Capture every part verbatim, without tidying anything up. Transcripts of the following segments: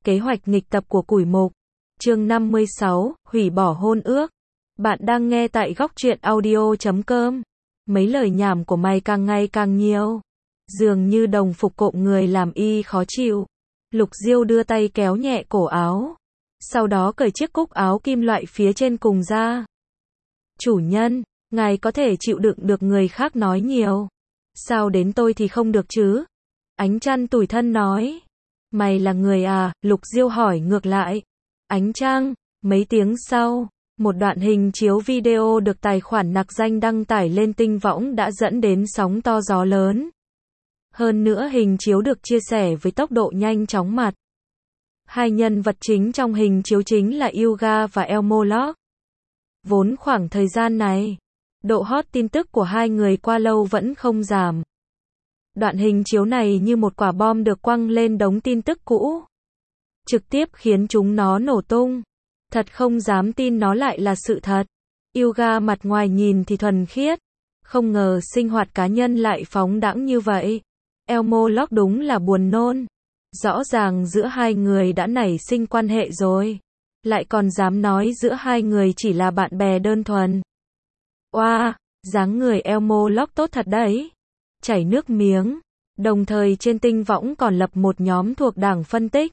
Kế hoạch nghịch tập của Củi Mục. Chương năm mươi sáu, hủy bỏ hôn ước. Bạn đang nghe tại góc truyện audio chấm com. Mấy lời nhảm của mày càng ngày càng nhiều. Dường như đồng phục cộm người làm y khó chịu. Lục Diêu đưa tay kéo nhẹ cổ áo. Sau đó cởi chiếc cúc áo kim loại phía trên cùng ra. Chủ nhân, ngài có thể chịu đựng được người khác nói nhiều. Sao đến tôi thì không được chứ? Ánh Trăng tủi thân nói. Mày là người à? Lục Diêu hỏi ngược lại. Ánh Trăng, mấy tiếng sau, một đoạn hình chiếu video được tài khoản nặc danh đăng tải lên Tinh Võng đã dẫn đến sóng to gió lớn. Hơn nữa hình chiếu được chia sẻ với tốc độ nhanh chóng mặt. Hai nhân vật chính trong hình chiếu chính là Hyuga và Elmo Locke. Vốn khoảng thời gian này, độ hot tin tức của hai người qua lâu vẫn không giảm. Đoạn hình chiếu này như một quả bom được quăng lên đống tin tức cũ. Trực tiếp khiến chúng nó nổ tung. Thật không dám tin nó lại là sự thật. Hyuga mặt ngoài nhìn thì thuần khiết. Không ngờ sinh hoạt cá nhân lại phóng đãng như vậy. Elmo Locke đúng là buồn nôn. Rõ ràng giữa hai người đã nảy sinh quan hệ rồi. Lại còn dám nói giữa hai người chỉ là bạn bè đơn thuần. Oa, wow, dáng người Elmo Locke tốt thật đấy. Chảy nước miếng. Đồng thời trên Tinh Võng còn lập một nhóm thuộc đảng phân tích.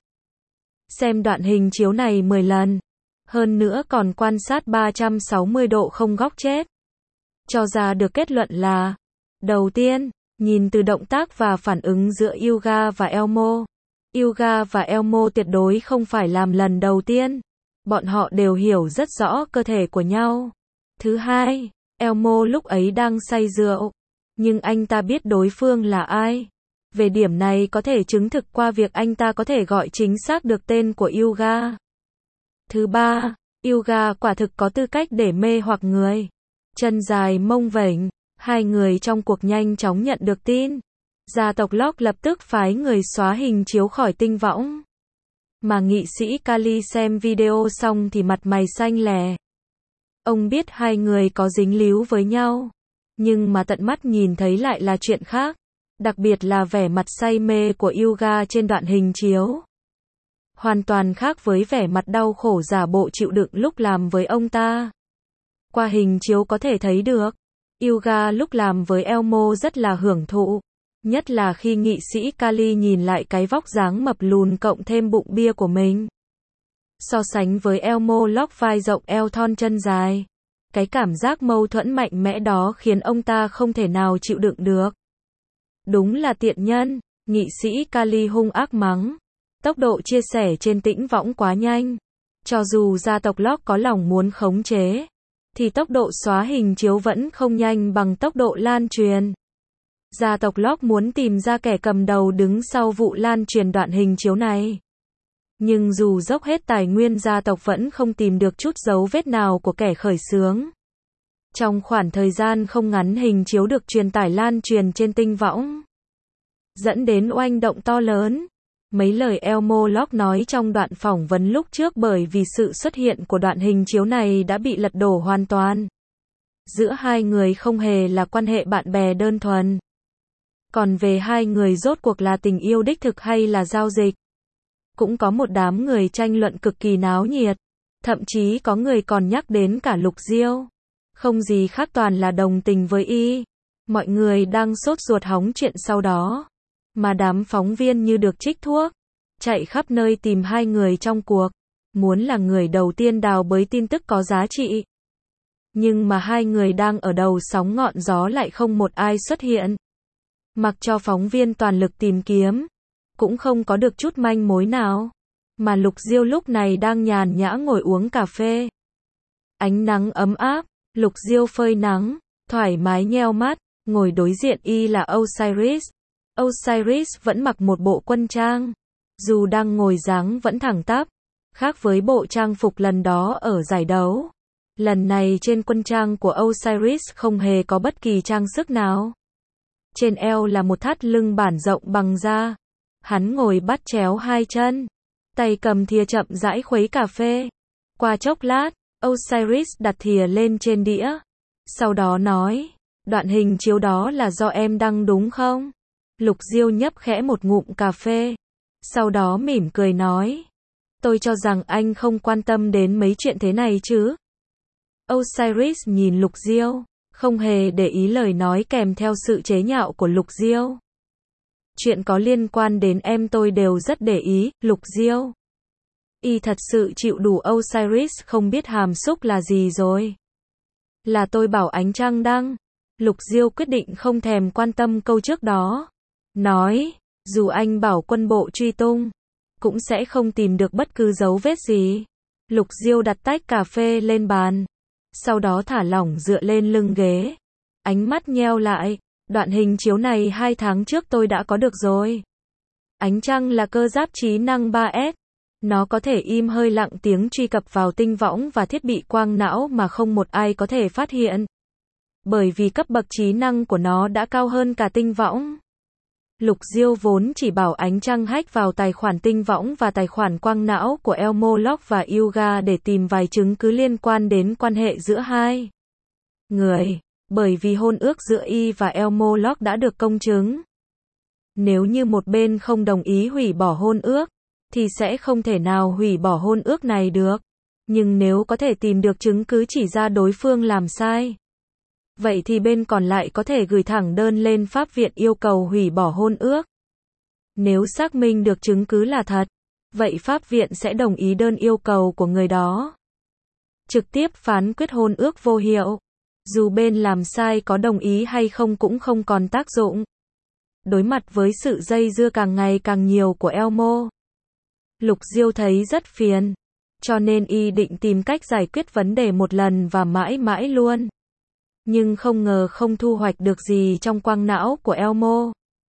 Xem đoạn hình chiếu này mười lần. Hơn nữa còn quan sát ba trăm sáu mươi độ không góc chết. Cho ra được kết luận là: đầu tiên, nhìn từ động tác và phản ứng giữa Hyuga và Elmo. Hyuga và Elmo tuyệt đối không phải làm lần đầu tiên. Bọn họ đều hiểu rất rõ cơ thể của nhau. Thứ hai, Elmo lúc ấy đang say rượu. Nhưng anh ta biết đối phương là ai. Về điểm này có thể chứng thực qua việc anh ta có thể gọi chính xác được tên của Hyuga. Thứ ba, Hyuga quả thực có tư cách để mê hoặc người. Chân dài mông vểnh, hai người trong cuộc nhanh chóng nhận được tin. Gia tộc Locke lập tức phái người xóa hình chiếu khỏi Tinh Võng. Mà nghị sĩ Kali xem video xong thì mặt mày xanh lè. Ông biết hai người có dính líu với nhau. Nhưng mà tận mắt nhìn thấy lại là chuyện khác. Đặc biệt là vẻ mặt say mê của Hyuga trên đoạn hình chiếu. Hoàn toàn khác với vẻ mặt đau khổ giả bộ chịu đựng lúc làm với ông ta. Qua hình chiếu có thể thấy được, Hyuga lúc làm với Elmo rất là hưởng thụ. Nhất là khi nghị sĩ Kali nhìn lại cái vóc dáng mập lùn cộng thêm bụng bia của mình. So sánh với Elmo Locke vai rộng eo thon chân dài. Cái cảm giác mâu thuẫn mạnh mẽ đó khiến ông ta không thể nào chịu đựng được. Đúng là tiện nhân, nghị sĩ Kali hung ác mắng. Tốc độ chia sẻ trên Tinh Võng quá nhanh. Cho dù gia tộc Locke có lòng muốn khống chế, thì tốc độ xóa hình chiếu vẫn không nhanh bằng tốc độ lan truyền. Gia tộc Locke muốn tìm ra kẻ cầm đầu đứng sau vụ lan truyền đoạn hình chiếu này. Nhưng dù dốc hết tài nguyên gia tộc vẫn không tìm được chút dấu vết nào của kẻ khởi xướng. Trong khoảng thời gian không ngắn hình chiếu được truyền tải lan truyền trên Tinh Võng. Dẫn đến oanh động to lớn. Mấy lời Elmo Locke nói trong đoạn phỏng vấn lúc trước bởi vì sự xuất hiện của đoạn hình chiếu này đã bị lật đổ hoàn toàn. Giữa hai người không hề là quan hệ bạn bè đơn thuần. Còn về hai người rốt cuộc là tình yêu đích thực hay là giao dịch, cũng có một đám người tranh luận cực kỳ náo nhiệt. Thậm chí có người còn nhắc đến cả Lục Diêu. Không gì khác toàn là đồng tình với y. Mọi người đang sốt ruột hóng chuyện sau đó. Mà đám phóng viên như được trích thuốc. Chạy khắp nơi tìm hai người trong cuộc. Muốn là người đầu tiên đào bới tin tức có giá trị. Nhưng mà hai người đang ở đầu sóng ngọn gió lại không một ai xuất hiện. Mặc cho phóng viên toàn lực tìm kiếm, cũng không có được chút manh mối nào. Mà Lục Diêu lúc này đang nhàn nhã ngồi uống cà phê. Ánh nắng ấm áp, Lục Diêu phơi nắng, thoải mái nheo mắt, ngồi đối diện y là Osiris. Osiris vẫn mặc một bộ quân trang. Dù đang ngồi dáng vẫn thẳng tắp. Khác với bộ trang phục lần đó ở giải đấu. Lần này trên quân trang của Osiris không hề có bất kỳ trang sức nào. Trên eo là một thắt lưng bản rộng bằng da. Hắn ngồi bắt chéo hai chân. Tay cầm thìa chậm rãi khuấy cà phê. Qua chốc lát, Osiris đặt thìa lên trên đĩa. Sau đó nói, đoạn hình chiếu đó là do em đăng đúng không? Lục Diêu nhấp khẽ một ngụm cà phê. Sau đó mỉm cười nói, Tôi cho rằng anh không quan tâm đến mấy chuyện thế này chứ. Osiris nhìn Lục Diêu, không hề để ý lời nói kèm theo sự chế nhạo của Lục Diêu. Chuyện có liên quan đến em tôi đều rất để ý, Lục Diêu. Y thật sự chịu đủ Osiris không biết hàm xúc là gì rồi. Là tôi bảo ánh trăng đăng. Lục Diêu quyết định không thèm quan tâm câu trước đó. Nói, dù anh bảo quân bộ truy tung, cũng sẽ không tìm được bất cứ dấu vết gì. Lục Diêu đặt tách cà phê lên bàn. Sau đó thả lỏng dựa lên lưng ghế. Ánh mắt nheo lại. Đoạn hình chiếu này hai tháng trước tôi đã có được rồi. Ánh trăng là cơ giáp trí năng ba S. Nó có thể im hơi lặng tiếng truy cập vào tinh võng và thiết bị quang não mà không một ai có thể phát hiện. Bởi vì cấp bậc trí năng của nó đã cao hơn cả tinh võng. Lục Diêu vốn chỉ bảo ánh trăng hack vào tài khoản tinh võng và tài khoản quang não của Elmo Lock và Hyuga để tìm vài chứng cứ liên quan đến quan hệ giữa hai người. Bởi vì hôn ước giữa Y và Elmo Lock đã được công chứng. Nếu như một bên không đồng ý hủy bỏ hôn ước, thì sẽ không thể nào hủy bỏ hôn ước này được. Nhưng nếu có thể tìm được chứng cứ chỉ ra đối phương làm sai, vậy thì bên còn lại có thể gửi thẳng đơn lên pháp viện yêu cầu hủy bỏ hôn ước. Nếu xác minh được chứng cứ là thật, vậy pháp viện sẽ đồng ý đơn yêu cầu của người đó. Trực tiếp phán quyết hôn ước vô hiệu. Dù bên làm sai có đồng ý hay không cũng không còn tác dụng. Đối mặt với sự dây dưa càng ngày càng nhiều của Elmo, Lục Diêu thấy rất phiền. Cho nên Y định tìm cách giải quyết vấn đề một lần và mãi mãi luôn. Nhưng không ngờ không thu hoạch được gì trong quang não của Elmo.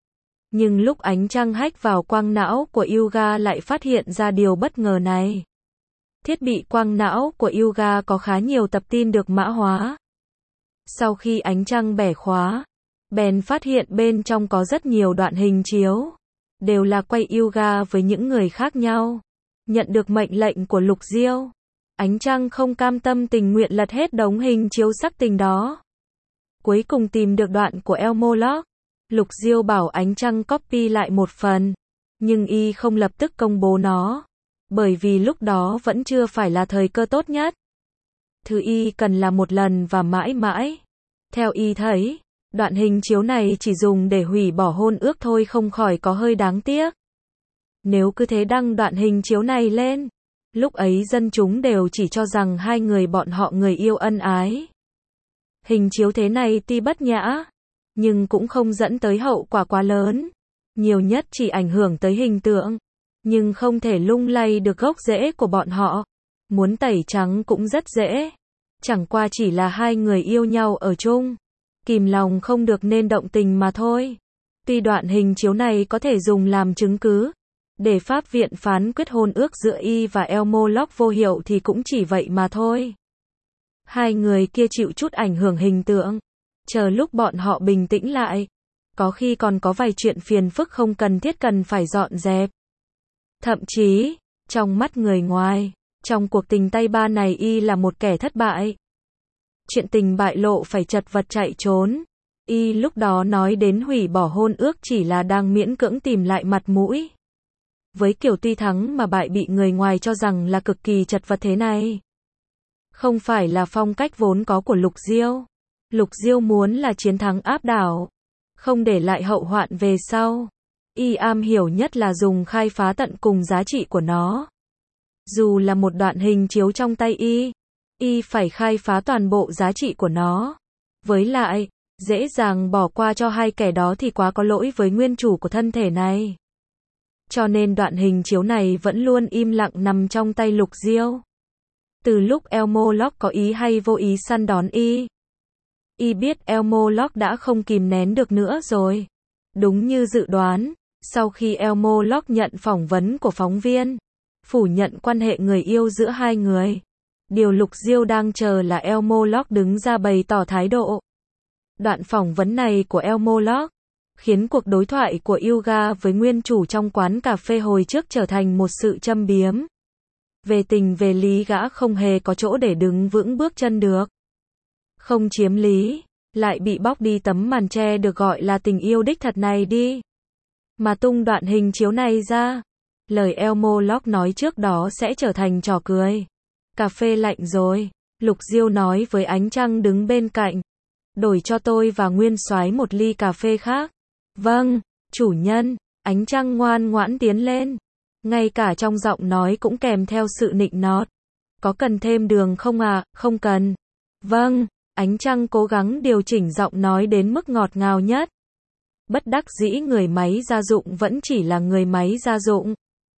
Nhưng lúc ánh trăng hack vào quang não của Hyuga lại phát hiện ra điều bất ngờ này. Thiết bị quang não của Hyuga có khá nhiều tập tin được mã hóa. Sau khi ánh trăng bẻ khóa, bèn phát hiện bên trong có rất nhiều đoạn hình chiếu. Đều là quay Hyuga với những người khác nhau. Nhận được mệnh lệnh của Lục Diêu, ánh trăng không cam tâm tình nguyện lật hết đống hình chiếu sắc tình đó. Cuối cùng tìm được đoạn của Elmo Lock. Lục Diêu bảo ánh trăng copy lại một phần. Nhưng Y không lập tức công bố nó. Bởi vì lúc đó vẫn chưa phải là thời cơ tốt nhất. Thứ Y cần là một lần và mãi mãi. Theo Y thấy, đoạn hình chiếu này chỉ dùng để hủy bỏ hôn ước thôi không khỏi có hơi đáng tiếc. Nếu cứ thế đăng đoạn hình chiếu này lên, lúc ấy dân chúng đều chỉ cho rằng hai người bọn họ người yêu ân ái. Hình chiếu thế này tuy bất nhã, nhưng cũng không dẫn tới hậu quả quá lớn. Nhiều nhất chỉ ảnh hưởng tới hình tượng, nhưng không thể lung lay được gốc rễ của bọn họ. Muốn tẩy trắng cũng rất dễ. Chẳng qua chỉ là hai người yêu nhau ở chung, kìm lòng không được nên động tình mà thôi. Tuy đoạn hình chiếu này có thể dùng làm chứng cứ để pháp viện phán quyết hôn ước giữa Y và Elmo Lock vô hiệu thì cũng chỉ vậy mà thôi. Hai người kia chịu chút ảnh hưởng hình tượng. Chờ lúc bọn họ bình tĩnh lại, có khi còn có vài chuyện phiền phức không cần thiết cần phải dọn dẹp. Thậm chí, trong mắt người ngoài, trong cuộc tình tay ba này Y là một kẻ thất bại. Chuyện tình bại lộ phải chật vật chạy trốn. Y lúc đó nói đến hủy bỏ hôn ước chỉ là đang miễn cưỡng tìm lại mặt mũi. Với kiểu tuy thắng mà bại bị người ngoài cho rằng là cực kỳ chật vật thế này, không phải là phong cách vốn có của Lục Diêu. Lục Diêu muốn là chiến thắng áp đảo, không để lại hậu hoạn về sau. Y am hiểu nhất là dùng khai phá tận cùng giá trị của nó. Dù là một đoạn hình chiếu trong tay Y, Y phải khai phá toàn bộ giá trị của nó. Với lại, dễ dàng bỏ qua cho hai kẻ đó thì quá có lỗi với nguyên chủ của thân thể này. Cho nên đoạn hình chiếu này vẫn luôn im lặng nằm trong tay Lục Diêu. Từ lúc Elmo Lock có ý hay vô ý săn đón Y, Y biết Elmo Lock đã không kìm nén được nữa rồi. Đúng như dự đoán, sau khi Elmo Lock nhận phỏng vấn của phóng viên, phủ nhận quan hệ người yêu giữa hai người, điều Lục Diêu đang chờ là Elmo Lock đứng ra bày tỏ thái độ. Đoạn phỏng vấn này của Elmo Lock khiến cuộc đối thoại của Hyuga với nguyên chủ trong quán cà phê hồi trước trở thành một sự châm biếm. Về tình về lý gã không hề có chỗ để đứng vững bước chân được. Không chiếm lý, lại bị bóc đi tấm màn che được gọi là tình yêu đích thật này đi. Mà tung đoạn hình chiếu này ra, Lời Elmo Locke nói trước đó sẽ trở thành trò cười. Cà phê lạnh rồi, Lục Diêu nói với Ánh Trăng đứng bên cạnh. Đổi cho tôi và Nguyên Soái một ly cà phê khác. Vâng, chủ nhân. Ánh Trăng ngoan ngoãn tiến lên. Ngay cả trong giọng nói cũng kèm theo sự nịnh nọt. Có cần thêm đường không ạ? À? Không cần. Vâng, Ánh Trăng cố gắng điều chỉnh giọng nói đến mức ngọt ngào nhất. Bất đắc dĩ người máy gia dụng vẫn chỉ là người máy gia dụng.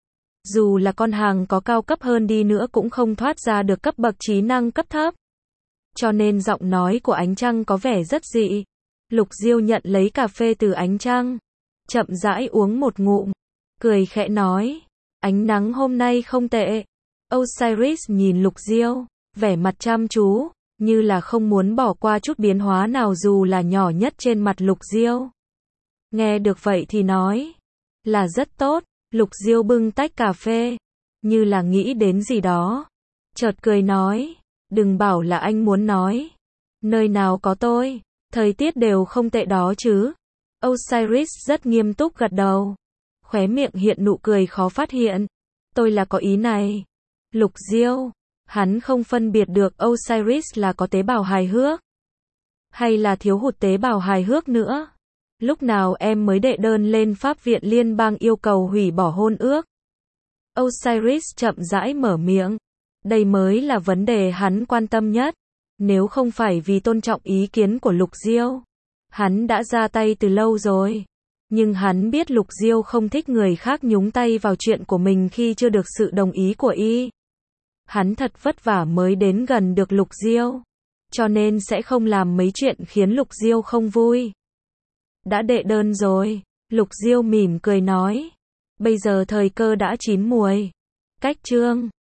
Dù là con hàng có cao cấp hơn đi nữa cũng không thoát ra được cấp bậc trí năng cấp thấp. Cho nên giọng nói của Ánh Trăng có vẻ rất dị. Lục Diêu nhận lấy cà phê từ Ánh Trăng. Chậm rãi uống một ngụm. Cười khẽ nói. Ánh nắng hôm nay không tệ. Osiris nhìn Lục Diêu. Vẻ mặt chăm chú. Như là không muốn bỏ qua chút biến hóa nào dù là nhỏ nhất trên mặt Lục Diêu. Nghe được vậy thì nói. Là rất tốt. Lục Diêu bưng tách cà phê. Như là nghĩ đến gì đó. Chợt cười nói. Đừng bảo là anh muốn nói. Nơi nào có tôi. Thời tiết đều không tệ đó chứ. Osiris rất nghiêm túc gật đầu. Khóe miệng hiện nụ cười khó phát hiện. Tôi là có ý này. Lục Diêu. Hắn không phân biệt được Osiris là có tế bào hài hước. Hay là thiếu hụt tế bào hài hước nữa. Lúc nào em mới đệ đơn lên Pháp viện Liên bang yêu cầu hủy bỏ hôn ước? Osiris chậm rãi mở miệng. Đây mới là vấn đề hắn quan tâm nhất. Nếu không phải vì tôn trọng ý kiến của Lục Diêu, hắn đã ra tay từ lâu rồi. Nhưng hắn biết Lục Diêu không thích người khác nhúng tay vào chuyện của mình khi chưa được sự đồng ý của y. Hắn thật vất vả mới đến gần được Lục Diêu. Cho nên sẽ không làm mấy chuyện khiến Lục Diêu không vui. Đã đệ đơn rồi. Lục Diêu mỉm cười nói. Bây giờ thời cơ đã chín muồi. Cách chương